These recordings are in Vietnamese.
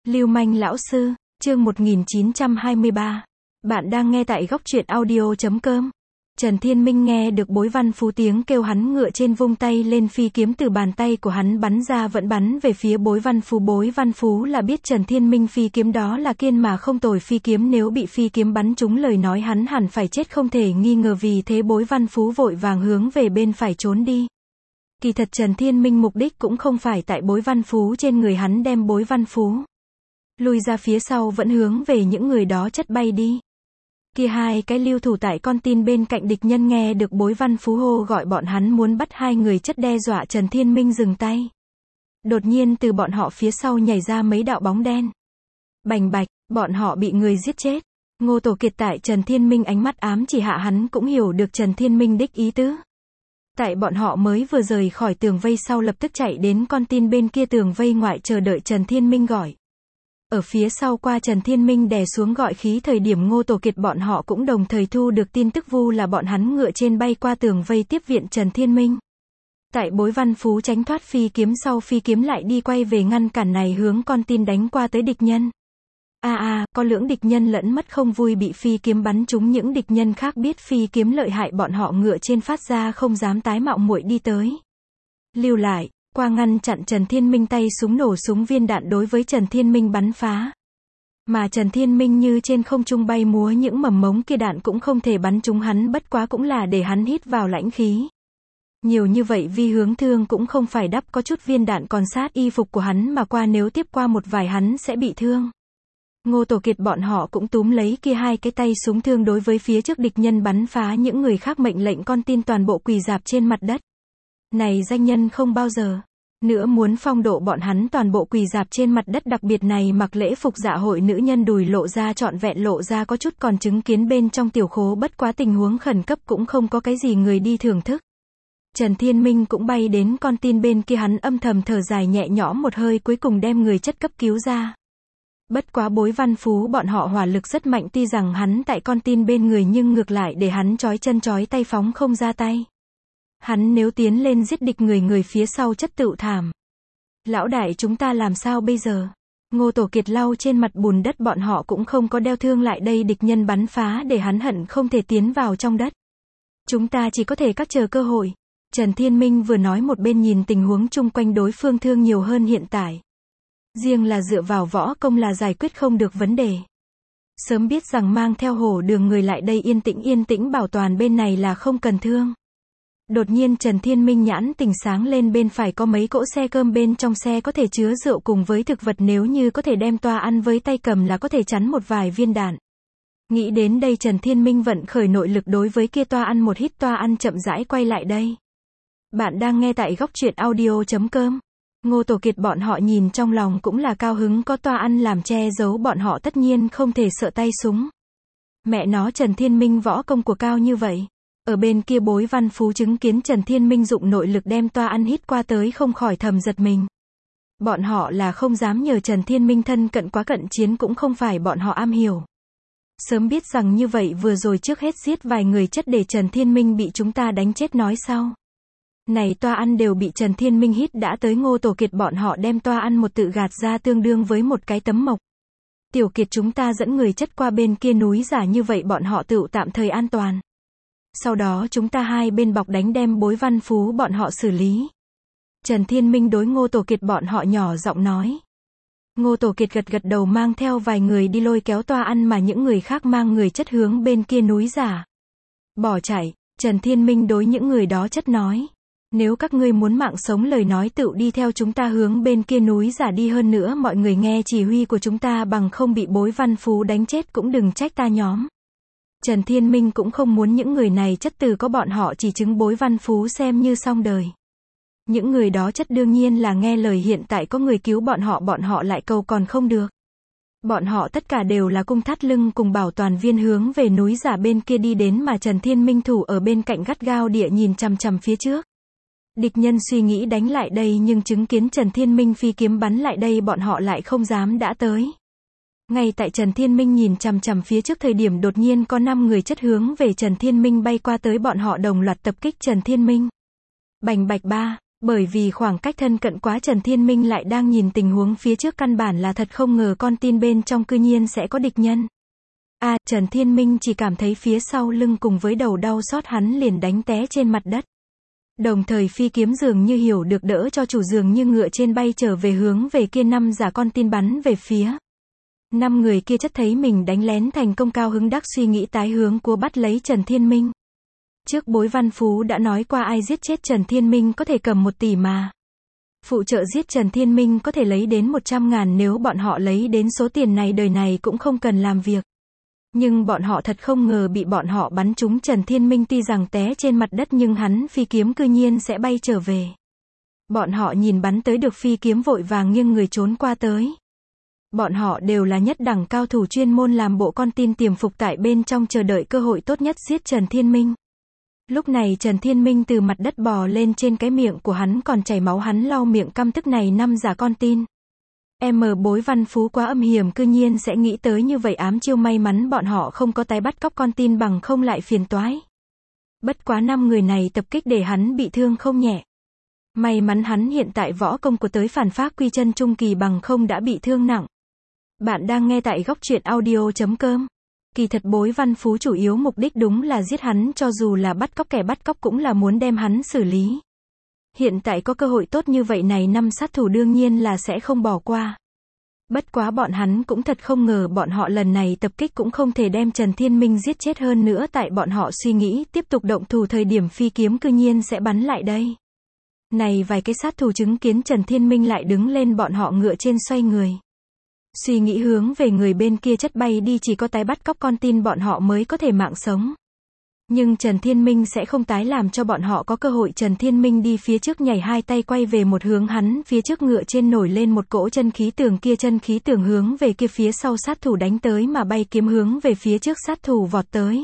Lưu manh lão sư, chương 1923. Bạn đang nghe tại góc truyện audio.com. Trần Thiên Minh nghe được Bối Văn Phú tiếng kêu hắn ngựa trên, vung tay lên, phi kiếm từ bàn tay của hắn bắn ra, vẫn bắn về phía Bối Văn Phú. Bối Văn Phú là biết Trần Thiên Minh phi kiếm đó là kiên mà không tồi phi kiếm, nếu bị phi kiếm bắn trúng lời nói hắn hẳn phải chết không thể nghi ngờ, vì thế Bối Văn Phú vội vàng hướng về bên phải trốn đi. Kỳ thật Trần Thiên Minh mục đích cũng không phải tại Bối Văn Phú trên người hắn, đem Bối Văn Phú lui ra phía sau, vẫn hướng về những người đó chất bay đi. Kia hai cái lưu thủ tại con tin bên cạnh địch nhân nghe được Bối Văn Phú hô gọi bọn hắn muốn bắt hai người chất đe dọa Trần Thiên Minh dừng tay. Đột nhiên từ bọn họ phía sau nhảy ra mấy đạo bóng đen. Bành bạch, bọn họ bị người giết chết. Ngô Tổ Kiệt tại Trần Thiên Minh ánh mắt ám chỉ hạ, hắn cũng hiểu được Trần Thiên Minh đích ý tứ. Tại bọn họ mới vừa rời khỏi tường vây sau lập tức chạy đến con tin bên kia tường vây ngoại chờ đợi Trần Thiên Minh gọi. Ở phía sau qua Trần Thiên Minh đè xuống gọi khí thời điểm, Ngô Tổ Kiệt bọn họ cũng đồng thời thu được tin tức, vu là bọn hắn ngựa trên bay qua tường vây tiếp viện Trần Thiên Minh. Tại Bối Văn Phú tránh thoát phi kiếm sau, phi kiếm lại đi quay về ngăn cản này hướng con tin đánh qua tới địch nhân. Có lưỡng địch nhân lẫn mất không vui, bị phi kiếm bắn trúng. Những địch nhân khác biết phi kiếm lợi hại, bọn họ ngựa trên phát ra không dám tái mạo muội đi tới. Lưu lại, qua ngăn chặn Trần Thiên Minh, tay súng nổ súng, viên đạn đối với Trần Thiên Minh bắn phá. Mà Trần Thiên Minh như trên không trung bay múa, những mầm mống kia đạn cũng không thể bắn trúng hắn, bất quá cũng là để hắn hít vào lãnh khí. Nhiều như vậy vi hướng thương cũng không phải đắp, có chút viên đạn còn sát y phục của hắn mà qua, nếu tiếp qua một vài hắn sẽ bị thương. Ngô Tổ Kiệt bọn họ cũng túm lấy kia hai cái tay súng thương đối với phía trước địch nhân bắn phá. Những người khác mệnh lệnh con tin toàn bộ quỳ rạp trên mặt đất. Này danh nhân không bao giờ nữa muốn phong độ bọn hắn toàn bộ quỳ rạp trên mặt đất, đặc biệt này mặc lễ phục dạ hội nữ nhân đùi lộ ra trọn vẹn, lộ ra có chút còn chứng kiến bên trong tiểu khố, bất quá tình huống khẩn cấp cũng không có cái gì người đi thưởng thức. Trần Thiên Minh cũng bay đến con tin bên kia, hắn âm thầm thở dài nhẹ nhõm một hơi, cuối cùng đem người chất cấp cứu ra. Bất quá Bối Văn Phú bọn họ hỏa lực rất mạnh, tuy rằng hắn tại con tin bên người nhưng ngược lại để hắn trói chân trói tay, phóng không ra tay. Hắn nếu tiến lên giết địch, người phía sau chất tựu thảm. Lão đại, chúng ta làm sao bây giờ? Ngô Tổ Kiệt lau trên mặt bùn đất, bọn họ cũng không có đeo thương lại đây, địch nhân bắn phá để hắn hận không thể tiến vào trong đất. Chúng ta chỉ có thể các chờ cơ hội. Trần Thiên Minh vừa nói một bên nhìn tình huống chung quanh, đối phương thương nhiều hơn hiện tại. Riêng là dựa vào võ công là giải quyết không được vấn đề. Sớm biết rằng mang theo hổ đường người lại đây yên tĩnh bảo toàn bên này là không cần thương. Đột nhiên Trần Thiên Minh nhãn tình sáng lên, bên phải có mấy cỗ xe cơm, bên trong xe có thể chứa rượu cùng với thực vật, nếu như có thể đem toa ăn với tay cầm là có thể chắn một vài viên đạn. Nghĩ đến đây Trần Thiên Minh vận khởi nội lực đối với kia toa ăn một hít, toa ăn chậm rãi quay lại đây. Bạn đang nghe tại góc truyện audio.com. Ngô Tổ Kiệt bọn họ nhìn trong lòng cũng là cao hứng, có toa ăn làm che giấu, bọn họ tất nhiên không thể sợ tay súng. Mẹ nó, Trần Thiên Minh võ công của cao như vậy. Ở bên kia Bối Văn Phú chứng kiến Trần Thiên Minh dụng nội lực đem toa ăn hít qua tới, không khỏi thầm giật mình. Bọn họ là không dám nhờ Trần Thiên Minh thân cận, quá cận chiến cũng không phải bọn họ am hiểu. Sớm biết rằng như vậy vừa rồi trước hết giết vài người chất để Trần Thiên Minh bị chúng ta đánh chết nói sau. Này toa ăn đều bị Trần Thiên Minh hít đã tới, Ngô Tổ Kiệt bọn họ đem toa ăn một tự gạt ra, tương đương với một cái tấm mộc. Tiểu Kiệt, chúng ta dẫn người chất qua bên kia núi giả, như vậy bọn họ tự tạm thời an toàn. Sau đó chúng ta hai bên bọc đánh, đem Bối Văn Phú bọn họ xử lý. Trần Thiên Minh đối Ngô Tổ Kiệt bọn họ nhỏ giọng nói. Ngô Tổ Kiệt gật đầu, mang theo vài người đi lôi kéo toa ăn, mà những người khác mang người chất hướng bên kia núi giả bỏ chạy. Trần Thiên Minh đối những người đó chất nói. Nếu các ngươi muốn mạng sống lời nói, tự đi theo chúng ta hướng bên kia núi giả đi, hơn nữa mọi người nghe chỉ huy của chúng ta, bằng không bị Bối Văn Phú đánh chết cũng đừng trách ta nhóm. Trần Thiên Minh cũng không muốn những người này chất, từ có bọn họ chỉ chứng Bối Văn Phú xem như xong đời. Những người đó chất đương nhiên là nghe lời, hiện tại có người cứu bọn họ lại cầu còn không được. Bọn họ tất cả đều là cung thắt lưng cùng bảo toàn viên hướng về núi giả bên kia đi đến, mà Trần Thiên Minh thủ ở bên cạnh gắt gao địa nhìn chằm chằm phía trước. Địch nhân suy nghĩ đánh lại đây, nhưng chứng kiến Trần Thiên Minh phi kiếm bắn lại đây, bọn họ lại không dám đã tới. Ngay tại Trần Thiên Minh nhìn chằm chằm phía trước thời điểm, đột nhiên có 5 người chất hướng về Trần Thiên Minh bay qua tới, bọn họ đồng loạt tập kích Trần Thiên Minh. Bành bạch ba, Bởi vì khoảng cách thân cận quá, Trần Thiên Minh lại đang nhìn tình huống phía trước, căn bản là thật không ngờ con tin bên trong cư nhiên sẽ có địch nhân. Trần Thiên Minh chỉ cảm thấy phía sau lưng cùng với đầu đau xót, hắn liền đánh té trên mặt đất. Đồng thời phi kiếm dường như hiểu được đỡ cho chủ, dường như ngựa trên bay trở về hướng về kia 5 giả con tin bắn về phía. 5 người kia chất thấy mình đánh lén thành công, cao hứng đắc suy nghĩ tái hướng cua bắt lấy Trần Thiên Minh. Trước Bối Văn Phú đã nói qua ai giết chết Trần Thiên Minh có thể cầm 1 tỷ mà. Phụ trợ giết Trần Thiên Minh có thể lấy đến 100.000, nếu bọn họ lấy đến số tiền này đời này cũng không cần làm việc. Nhưng bọn họ thật không ngờ bị bọn họ bắn trúng. Trần Thiên Minh tuy rằng té trên mặt đất nhưng hắn phi kiếm cư nhiên sẽ bay trở về. Bọn họ nhìn bắn tới được phi kiếm vội vàng nghiêng người trốn qua tới. Bọn họ đều là nhất đẳng cao thủ chuyên môn làm bộ con tin tiềm phục tại bên trong chờ đợi cơ hội tốt nhất giết Trần Thiên Minh. Lúc này Trần Thiên Minh từ mặt đất bò lên, trên cái miệng của hắn còn chảy máu, hắn lau miệng căm tức này 5 giả con tin. Bối Văn Phú quá âm hiểm, cư nhiên sẽ nghĩ tới như vậy ám chiêu, may mắn bọn họ không có tái bắt cóc con tin, bằng không lại phiền toái. Bất quá 5 người này tập kích để hắn bị thương không nhẹ. May mắn hắn hiện tại võ công của tới Phản Pháp Quy Chân Trung Kỳ, bằng không đã bị thương nặng. Bạn đang nghe tại góc truyện audio.com. Kỳ thật Bối Văn Phú chủ yếu mục đích đúng là giết hắn, cho dù là bắt cóc kẻ bắt cóc cũng là muốn đem hắn xử lý. Hiện tại có cơ hội tốt như vậy này, 5 sát thủ đương nhiên là sẽ không bỏ qua. Bất quá bọn hắn cũng thật không ngờ bọn họ lần này tập kích cũng không thể đem Trần Thiên Minh giết chết, hơn nữa tại bọn họ suy nghĩ tiếp tục động thủ thời điểm phi kiếm cư nhiên sẽ bắn lại đây. Này vài cái sát thủ chứng kiến Trần Thiên Minh lại đứng lên, bọn họ ngựa trên xoay người. Suy nghĩ hướng về người bên kia chất bay đi, chỉ có tái bắt cóc con tin bọn họ mới có thể mạng sống. Nhưng Trần Thiên Minh sẽ không tái làm cho bọn họ có cơ hội. Trần Thiên Minh đi phía trước, nhảy 2 tay quay về một hướng, hắn phía trước ngựa trên nổi lên một cỗ chân khí tường, kia chân khí tường hướng về kia phía sau sát thủ đánh tới mà bay kiếm hướng về phía trước sát thủ vọt tới.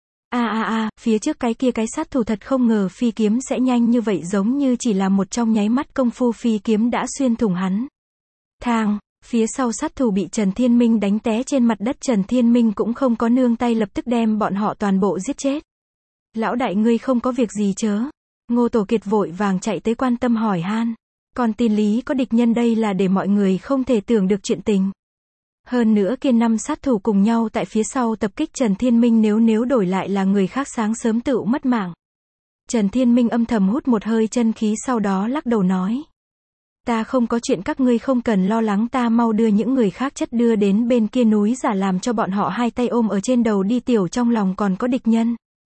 Phía trước cái kia cái sát thủ thật không ngờ phi kiếm sẽ nhanh như vậy, giống như chỉ là một trong nháy mắt công phu phi kiếm đã xuyên thủng hắn. Phía sau sát thủ bị Trần Thiên Minh đánh té trên mặt đất, Trần Thiên Minh cũng không có nương tay, lập tức đem bọn họ toàn bộ giết chết. Lão đại, ngươi không có việc gì chớ? Ngô Tổ Kiệt vội vàng chạy tới quan tâm hỏi han. Con tin Lý có địch nhân, đây là để mọi người không thể tưởng được chuyện tình. Hơn nữa kia 5 sát thủ cùng nhau tại phía sau tập kích Trần Thiên Minh, nếu đổi lại là người khác sáng sớm tựu mất mạng. Trần Thiên Minh âm thầm hút một hơi chân khí, sau đó lắc đầu nói. Ta không có chuyện, các ngươi không cần lo lắng, ta mau đưa những người khác chất đưa đến bên kia núi giả, làm cho bọn họ 2 tay ôm ở trên đầu đi, tiểu trong lòng còn có địch nhân.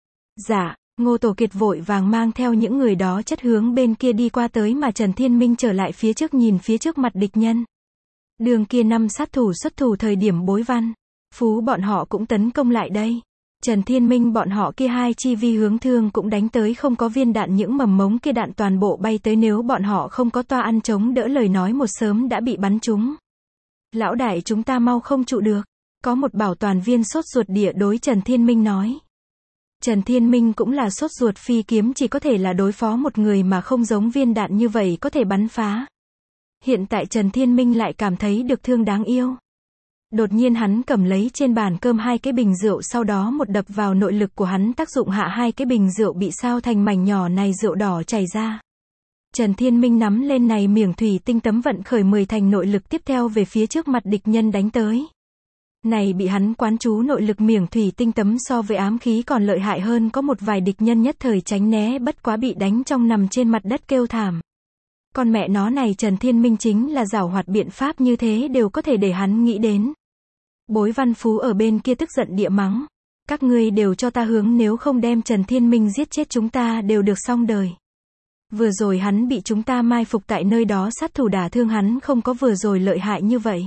Dạ. Ngô Tổ Kiệt vội vàng mang theo những người đó chất hướng bên kia đi qua tới, mà Trần Thiên Minh trở lại phía trước nhìn phía trước mặt địch nhân. Đường kia 5 sát thủ xuất thủ thời điểm Bối Văn Phú bọn họ cũng tấn công lại đây. Trần Thiên Minh bọn họ kia 2 chi vi hướng thương cũng đánh tới, không có viên đạn, những mầm mống kia đạn toàn bộ bay tới, nếu bọn họ không có toa ăn chống đỡ lời nói một sớm đã bị bắn trúng. Lão đại, chúng ta mau không trụ được. Có một bảo toàn viên sốt ruột địa đối Trần Thiên Minh nói. Trần Thiên Minh cũng là sốt ruột, phi kiếm chỉ có thể là đối phó một người mà không giống viên đạn như vậy có thể bắn phá. Hiện tại Trần Thiên Minh lại cảm thấy được thương đáng yêu. Đột nhiên hắn cầm lấy trên bàn cơm 2 cái bình rượu, sau đó một đập vào, nội lực của hắn tác dụng hạ 2 cái bình rượu bị sao thành mảnh nhỏ, này rượu đỏ chảy ra. Trần Thiên Minh nắm lên này miếng thủy tinh tấm, vận khởi 10 thành nội lực, tiếp theo về phía trước mặt địch nhân đánh tới. Này bị hắn quán chú nội lực miếng thủy tinh tấm so với ám khí còn lợi hại hơn, có một vài địch nhân nhất thời tránh né, bất quá bị đánh trong nằm trên mặt đất kêu thảm. Con mẹ nó này, Trần Thiên Minh chính là giảo hoạt, biện pháp như thế đều có thể để hắn nghĩ đến. Bối Văn Phú ở bên kia tức giận địa mắng. Các ngươi đều cho ta hướng, nếu không đem Trần Thiên Minh giết chết chúng ta đều được xong đời. Vừa rồi hắn bị chúng ta mai phục tại nơi đó, sát thủ đả thương hắn không có vừa rồi lợi hại như vậy.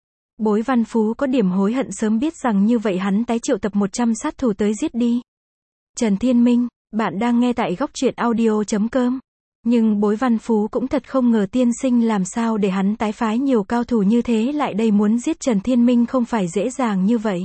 Bối Văn Phú có điểm hối hận, sớm biết rằng như vậy hắn tái triệu tập 100 sát thủ tới giết đi. Trần Thiên Minh, bạn đang nghe tại góc truyện audio.com. Nhưng Bối Văn Phú cũng thật không ngờ tiên sinh làm sao để hắn tái phái nhiều cao thủ như thế lại đây, muốn giết Trần Thiên Minh không phải dễ dàng như vậy.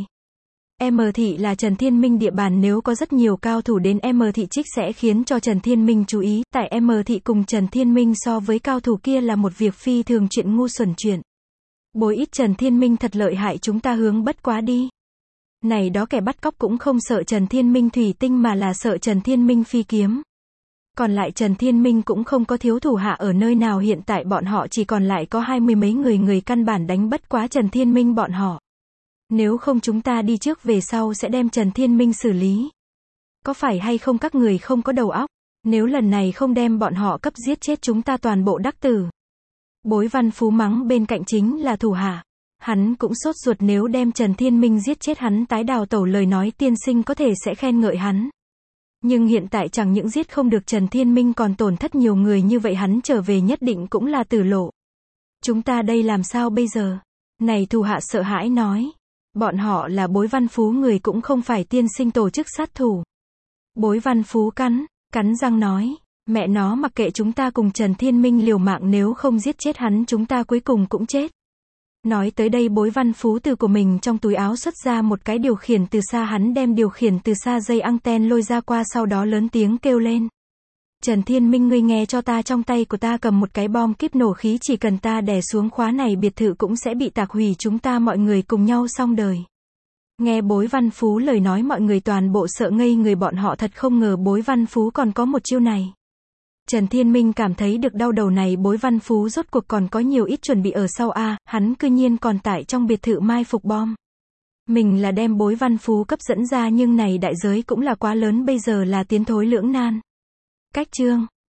Thị là Trần Thiên Minh địa bàn, nếu có rất nhiều cao thủ đến thị trích sẽ khiến cho Trần Thiên Minh chú ý, tại thị cùng Trần Thiên Minh so với cao thủ kia là một việc phi thường chuyện ngu xuẩn chuyện. Bối ít Trần Thiên Minh thật lợi hại, chúng ta hướng bất quá đi. Này đó kẻ bắt cóc cũng không sợ Trần Thiên Minh thủy tinh mà là sợ Trần Thiên Minh phi kiếm. Còn lại Trần Thiên Minh cũng không có thiếu thủ hạ ở nơi nào, hiện tại bọn họ chỉ còn lại có 20 mấy người, người căn bản đánh bất quá Trần Thiên Minh bọn họ. Nếu không chúng ta đi trước về sau sẽ đem Trần Thiên Minh xử lý. Có phải hay không các người không có đầu óc? Nếu lần này không đem bọn họ cấp giết chết chúng ta toàn bộ đắc tử. Bối Văn Phú mắng bên cạnh chính là thủ hạ. Hắn cũng sốt ruột, nếu đem Trần Thiên Minh giết chết hắn tái đào tẩu lời nói tiên sinh có thể sẽ khen ngợi hắn. Nhưng hiện tại chẳng những giết không được Trần Thiên Minh còn tổn thất nhiều người như vậy, hắn trở về nhất định cũng là tử lộ. Chúng ta đây làm sao bây giờ? Này thủ hạ sợ hãi nói. Bọn họ là Bối Văn Phú người, cũng không phải tiên sinh tổ chức sát thủ. Bối Văn Phú cắn răng nói. Mẹ nó, mặc kệ chúng ta cùng Trần Thiên Minh liều mạng, nếu không giết chết hắn chúng ta cuối cùng cũng chết. Nói tới đây Bối Văn Phú từ của mình trong túi áo xuất ra một cái điều khiển từ xa, hắn đem điều khiển từ xa dây anten lôi ra qua, sau đó lớn tiếng kêu lên. Trần Thiên Minh, ngươi nghe cho ta, trong tay của ta cầm một cái bom kíp nổ khí, chỉ cần ta đè xuống khóa này biệt thự cũng sẽ bị tạc hủy, chúng ta mọi người cùng nhau xong đời. Nghe Bối Văn Phú lời nói mọi người toàn bộ sợ ngây người, bọn họ thật không ngờ Bối Văn Phú còn có một chiêu này. Trần Thiên Minh cảm thấy được đau đầu, này Bối Văn Phú rốt cuộc còn có nhiều ít chuẩn bị ở sau a, hắn cư nhiên còn tại trong biệt thự mai phục bom. Mình là đem Bối Văn Phú cấp dẫn ra, nhưng này đại giới cũng là quá lớn, bây giờ là tiến thối lưỡng nan. Cách chương